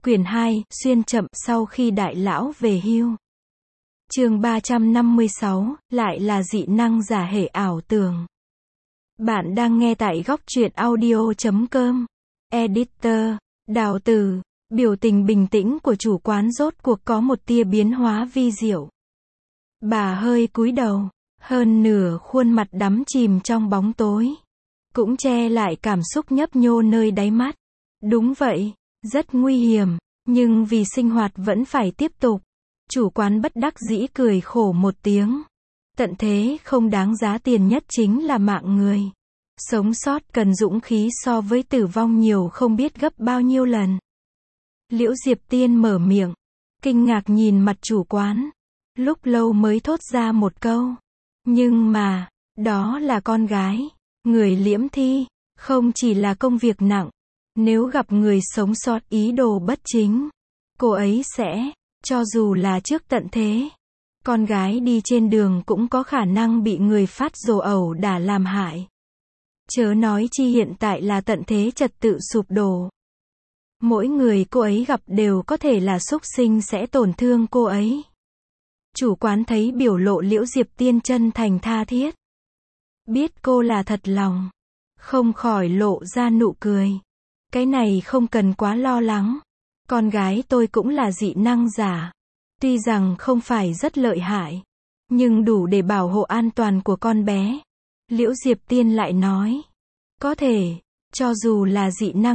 Quyển 2, xuyên chậm sau khi đại lão về hưu. Chương 356, lại là dị năng giả hệ ảo tưởng. Bạn đang nghe tại góc truyện audio.com. Editor, Đào Từ. Biểu tình bình tĩnh của chủ quán rốt cuộc có một tia biến hóa vi diệu. Bà hơi cúi đầu, hơn nửa khuôn mặt đắm chìm trong bóng tối. Cũng che lại cảm xúc nhấp nhô nơi đáy mắt. Đúng vậy, rất nguy hiểm, nhưng vì sinh hoạt vẫn phải tiếp tục. Chủ quán bất đắc dĩ cười khổ một tiếng. Tận thế không đáng giá tiền nhất chính là mạng người. Sống sót cần dũng khí so với tử vong nhiều không biết gấp bao nhiêu lần. Liễu Diệp Tiên mở miệng, kinh ngạc nhìn mặt chủ quán. Lúc lâu mới thốt ra một câu. Nhưng mà, đó là con gái, người liễm thi, không chỉ là công việc nặng. Nếu gặp người sống sót ý đồ bất chính, cô ấy sẽ, cho dù là trước tận thế, con gái đi trên đường cũng có khả năng bị người phát rồ ẩu đả làm hại. Chớ nói chi hiện tại là tận thế trật tự sụp đổ. Mỗi người cô ấy gặp đều có thể là súc sinh sẽ tổn thương cô ấy. Chủ quán thấy biểu lộ Liễu Diệp Tiên chân thành tha thiết. Biết cô là thật lòng, không khỏi lộ ra nụ cười. Cái này không cần quá lo lắng. Con gái tôi cũng là dị năng giả. Tuy rằng không phải rất lợi hại, nhưng đủ để bảo hộ an toàn của con bé. Liễu Diệp Tiên lại nói. Có thể, cho dù là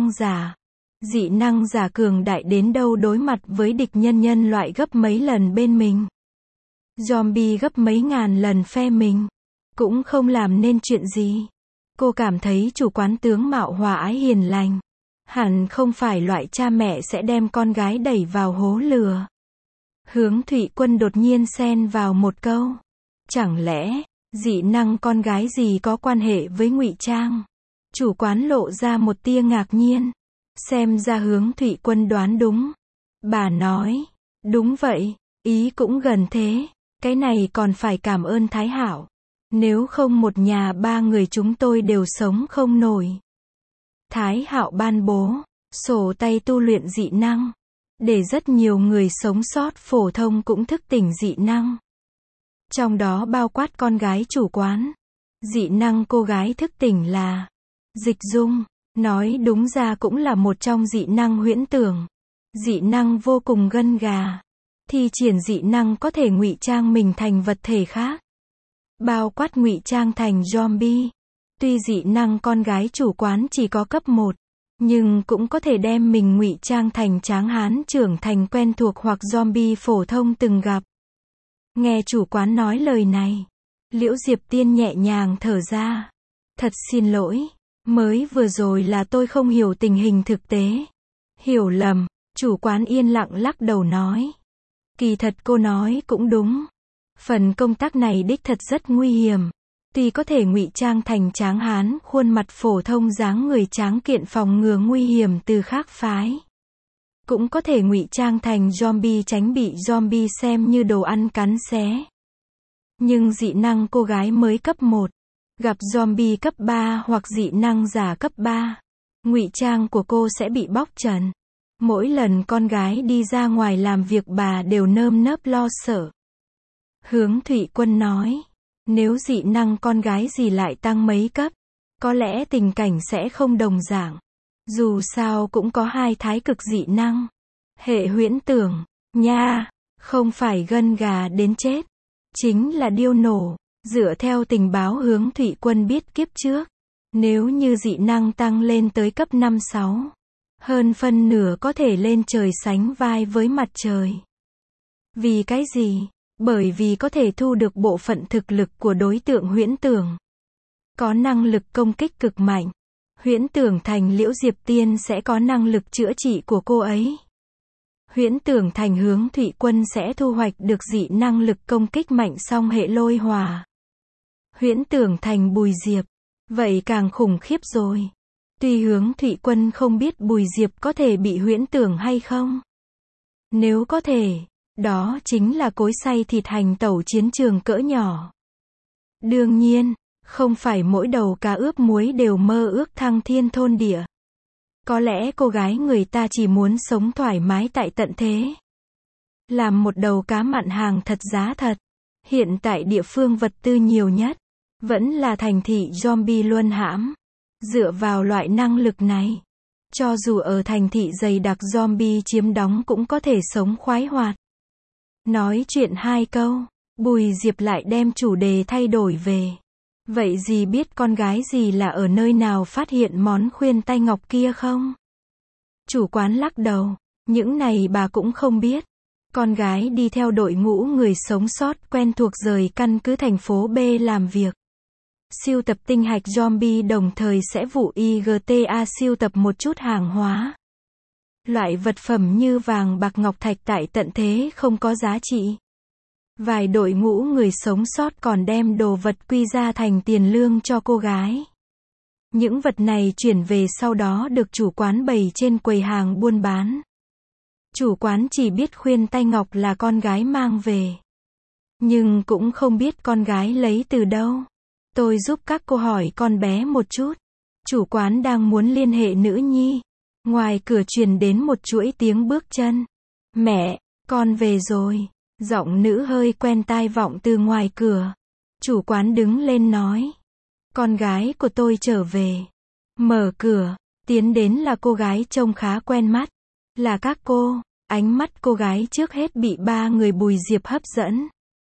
dị năng giả cường đại đến đâu đối mặt với địch nhân loại gấp mấy lần bên mình. Zombie gấp mấy ngàn lần phe mình. Cũng không làm nên chuyện gì. Cô cảm thấy chủ quán tướng mạo hòa ái hiền lành. Hẳn không phải loại cha mẹ sẽ đem con gái đẩy vào hố lừa. Hướng Thụy Quân đột nhiên xen vào một câu. Chẳng lẽ, dị năng con gái gì có quan hệ với ngụy trang? Chủ quán lộ ra một tia ngạc nhiên. Xem ra Hướng Thụy Quân đoán đúng. Bà nói, đúng vậy, ý cũng gần thế. Cái này còn phải cảm ơn Thái Hạo. Nếu không một nhà ba người chúng tôi đều sống không nổi. Thái Hạo ban bố sổ tay tu luyện dị năng, để rất nhiều người sống sót phổ thông cũng thức tỉnh dị năng. Trong đó bao quát con gái chủ quán. Dị năng cô gái thức tỉnh là dịch dung, nói đúng ra cũng là một trong dị năng huyễn tưởng. Dị năng vô cùng gân gà. Thi triển dị năng có thể ngụy trang mình thành vật thể khác. Bao quát ngụy trang thành zombie. Tuy dị năng con gái chủ quán chỉ có cấp 1, nhưng cũng có thể đem mình ngụy trang thành tráng hán trưởng thành quen thuộc hoặc zombie phổ thông từng gặp. Nghe chủ quán nói lời này, Liễu Diệp Tiên nhẹ nhàng thở ra. Thật xin lỗi, mới vừa rồi là tôi không hiểu tình hình thực tế. Hiểu lầm, chủ quán yên lặng lắc đầu nói. Kỳ thật cô nói cũng đúng. Phần công tác này đích thật rất nguy hiểm. Tuy có thể ngụy trang thành tráng hán, khuôn mặt phổ thông dáng người tráng kiện phòng ngừa nguy hiểm từ khác phái. Cũng có thể ngụy trang thành zombie tránh bị zombie xem như đồ ăn cắn xé. Nhưng dị năng cô gái mới cấp 1, gặp zombie cấp 3 hoặc dị năng giả cấp 3, ngụy trang của cô sẽ bị bóc trần. Mỗi lần con gái đi ra ngoài làm việc bà đều nơm nớp lo sợ. Hướng Thụy Quân nói. Nếu dị năng con gái gì lại tăng mấy cấp, có lẽ tình cảnh sẽ không đồng dạng. Dù sao cũng có hai thái cực dị năng. Hệ huyễn tưởng, nha, không phải gân gà đến chết, chính là điêu nổ. Dựa theo tình báo Hướng Thụy Quân biết kiếp trước, nếu như dị năng tăng lên tới cấp 5-6, hơn phân nửa có thể lên trời sánh vai với mặt trời. Vì cái gì? Bởi vì có thể thu được bộ phận thực lực của đối tượng huyễn tưởng. Có năng lực công kích cực mạnh. Huyễn tưởng thành Liễu Diệp Tiên sẽ có năng lực chữa trị của cô ấy. Huyễn tưởng thành Hướng Thụy Quân sẽ thu hoạch được dị năng lực công kích mạnh song hệ lôi hỏa. Huyễn tưởng thành Bùi Diệp. Vậy càng khủng khiếp rồi. Tuy Hướng Thụy Quân không biết Bùi Diệp có thể bị huyễn tưởng hay không. Nếu có thể, đó chính là cối xay thịt hành tẩu chiến trường cỡ nhỏ. Đương nhiên, không phải mỗi đầu cá ướp muối đều mơ ước thăng thiên thôn địa. Có lẽ cô gái người ta chỉ muốn sống thoải mái tại tận thế. Làm một đầu cá mặn hàng thật giá thật. Hiện tại địa phương vật tư nhiều nhất vẫn là thành thị zombie luân hãm. Dựa vào loại năng lực này, cho dù ở thành thị dày đặc zombie chiếm đóng cũng có thể sống khoái hoạt. Nói chuyện 2 câu, Bùi Diệp lại đem chủ đề thay đổi về. Vậy dì biết con gái dì là ở nơi nào phát hiện món khuyên tai ngọc kia không? Chủ quán lắc đầu, những này bà cũng không biết. Con gái đi theo đội ngũ người sống sót quen thuộc rời căn cứ thành phố B làm việc. Siêu tập tinh hạch zombie đồng thời sẽ vụ IGTA siêu tập một chút hàng hóa. Loại vật phẩm như vàng bạc ngọc thạch tại tận thế không có giá trị. Vài đội ngũ người sống sót còn đem đồ vật quy ra thành tiền lương cho cô gái. Những vật này chuyển về sau đó được chủ quán bày trên quầy hàng buôn bán. Chủ quán chỉ biết khuyên tai ngọc là con gái mang về. Nhưng cũng không biết con gái lấy từ đâu. Tôi giúp các cô hỏi con bé một chút. Chủ quán đang muốn liên hệ nữ nhi. Ngoài cửa truyền đến một chuỗi tiếng bước chân. Mẹ, con về rồi. Giọng nữ hơi quen tai vọng từ ngoài cửa. Chủ quán đứng lên nói. Con gái của tôi trở về. Mở cửa, tiến đến là cô gái trông khá quen mắt. Là các cô. Ánh mắt cô gái trước hết bị 3 người Bùi Diệp hấp dẫn.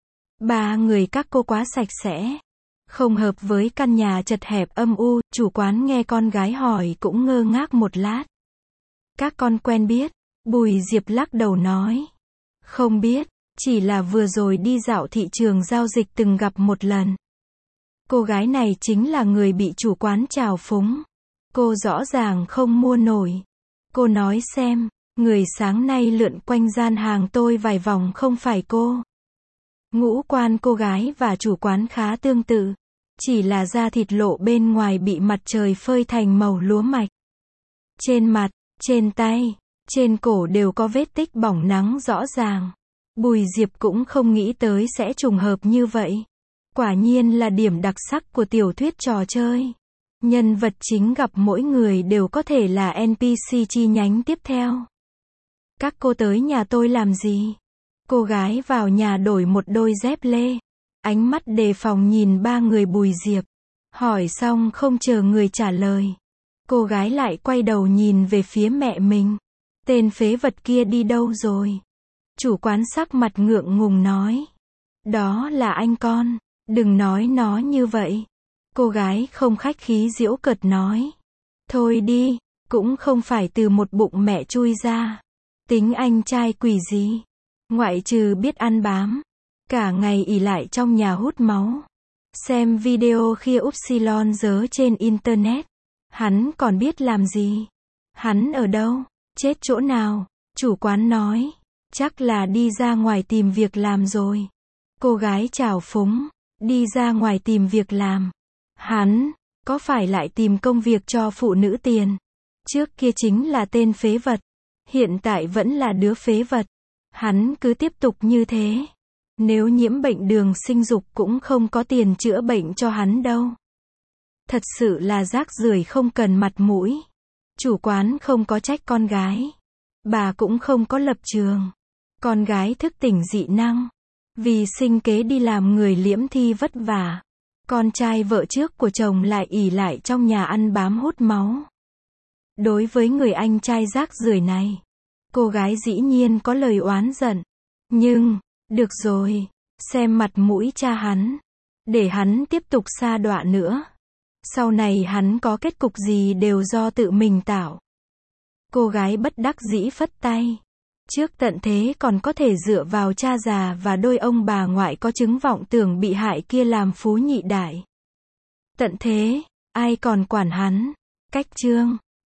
3 người các cô quá sạch sẽ. Không hợp với căn nhà chật hẹp âm u, chủ quán nghe con gái hỏi cũng ngơ ngác một lát. Các con quen biết? Bùi Diệp lắc đầu nói. Không biết, chỉ là vừa rồi đi dạo thị trường giao dịch từng gặp một lần. Cô gái này chính là người bị chủ quán trào phúng. Cô rõ ràng không mua nổi. Cô nói xem, người sáng nay lượn quanh gian hàng tôi vài vòng không phải cô. Ngũ quan cô gái và chủ quán khá tương tự. Chỉ là da thịt lộ bên ngoài bị mặt trời phơi thành màu lúa mạch. Trên mặt, trên tay, trên cổ đều có vết tích bỏng nắng rõ ràng. Bùi Diệp cũng không nghĩ tới sẽ trùng hợp như vậy. Quả nhiên là điểm đặc sắc của tiểu thuyết trò chơi. Nhân vật chính gặp mỗi người đều có thể là NPC chi nhánh tiếp theo. Các cô tới nhà tôi làm gì? Cô gái vào nhà đổi một đôi dép lê. Ánh mắt đề phòng nhìn 3 người Bùi Diệp. Hỏi xong không chờ người trả lời. Cô gái lại quay đầu nhìn về phía mẹ mình. Tên phế vật kia đi đâu rồi? Chủ quán sắc mặt ngượng ngùng nói. Đó là anh con. Đừng nói nó như vậy. Cô gái không khách khí giễu cợt nói. Thôi đi, cũng không phải từ một bụng mẹ chui ra. Tính anh trai quỷ gì? Ngoại trừ biết ăn bám. Cả ngày ỷ lại trong nhà hút máu. Xem video khi Upsilon dớ trên Internet. Hắn còn biết làm gì? Hắn ở đâu? Chết chỗ nào? Chủ quán nói. Chắc là đi ra ngoài tìm việc làm rồi. Cô gái trào phúng. Đi ra ngoài tìm việc làm. Hắn, có phải lại tìm công việc cho phụ nữ tiền? Trước kia chính là tên phế vật. Hiện tại vẫn là đứa phế vật. Hắn cứ tiếp tục như thế. Nếu nhiễm bệnh đường sinh dục cũng không có tiền chữa bệnh cho hắn đâu. Thật sự là rác rưởi không cần mặt mũi. Chủ quán không có trách con gái. Bà cũng không có lập trường. Con gái thức tỉnh dị năng. Vì sinh kế đi làm người liễm thi vất vả. Con trai vợ trước của chồng lại ỷ lại trong nhà ăn bám hút máu. Đối với người anh trai rác rưởi này, cô gái dĩ nhiên có lời oán giận. Nhưng, được rồi, xem mặt mũi cha hắn. Để hắn tiếp tục sa đọa nữa. Sau này hắn có kết cục gì đều do tự mình tạo. Cô gái bất đắc dĩ phất tay. Trước tận thế còn có thể dựa vào cha già và đôi ông bà ngoại có chứng vọng tưởng bị hại kia làm phú nhị đại. Tận thế, ai còn quản hắn? Cách chương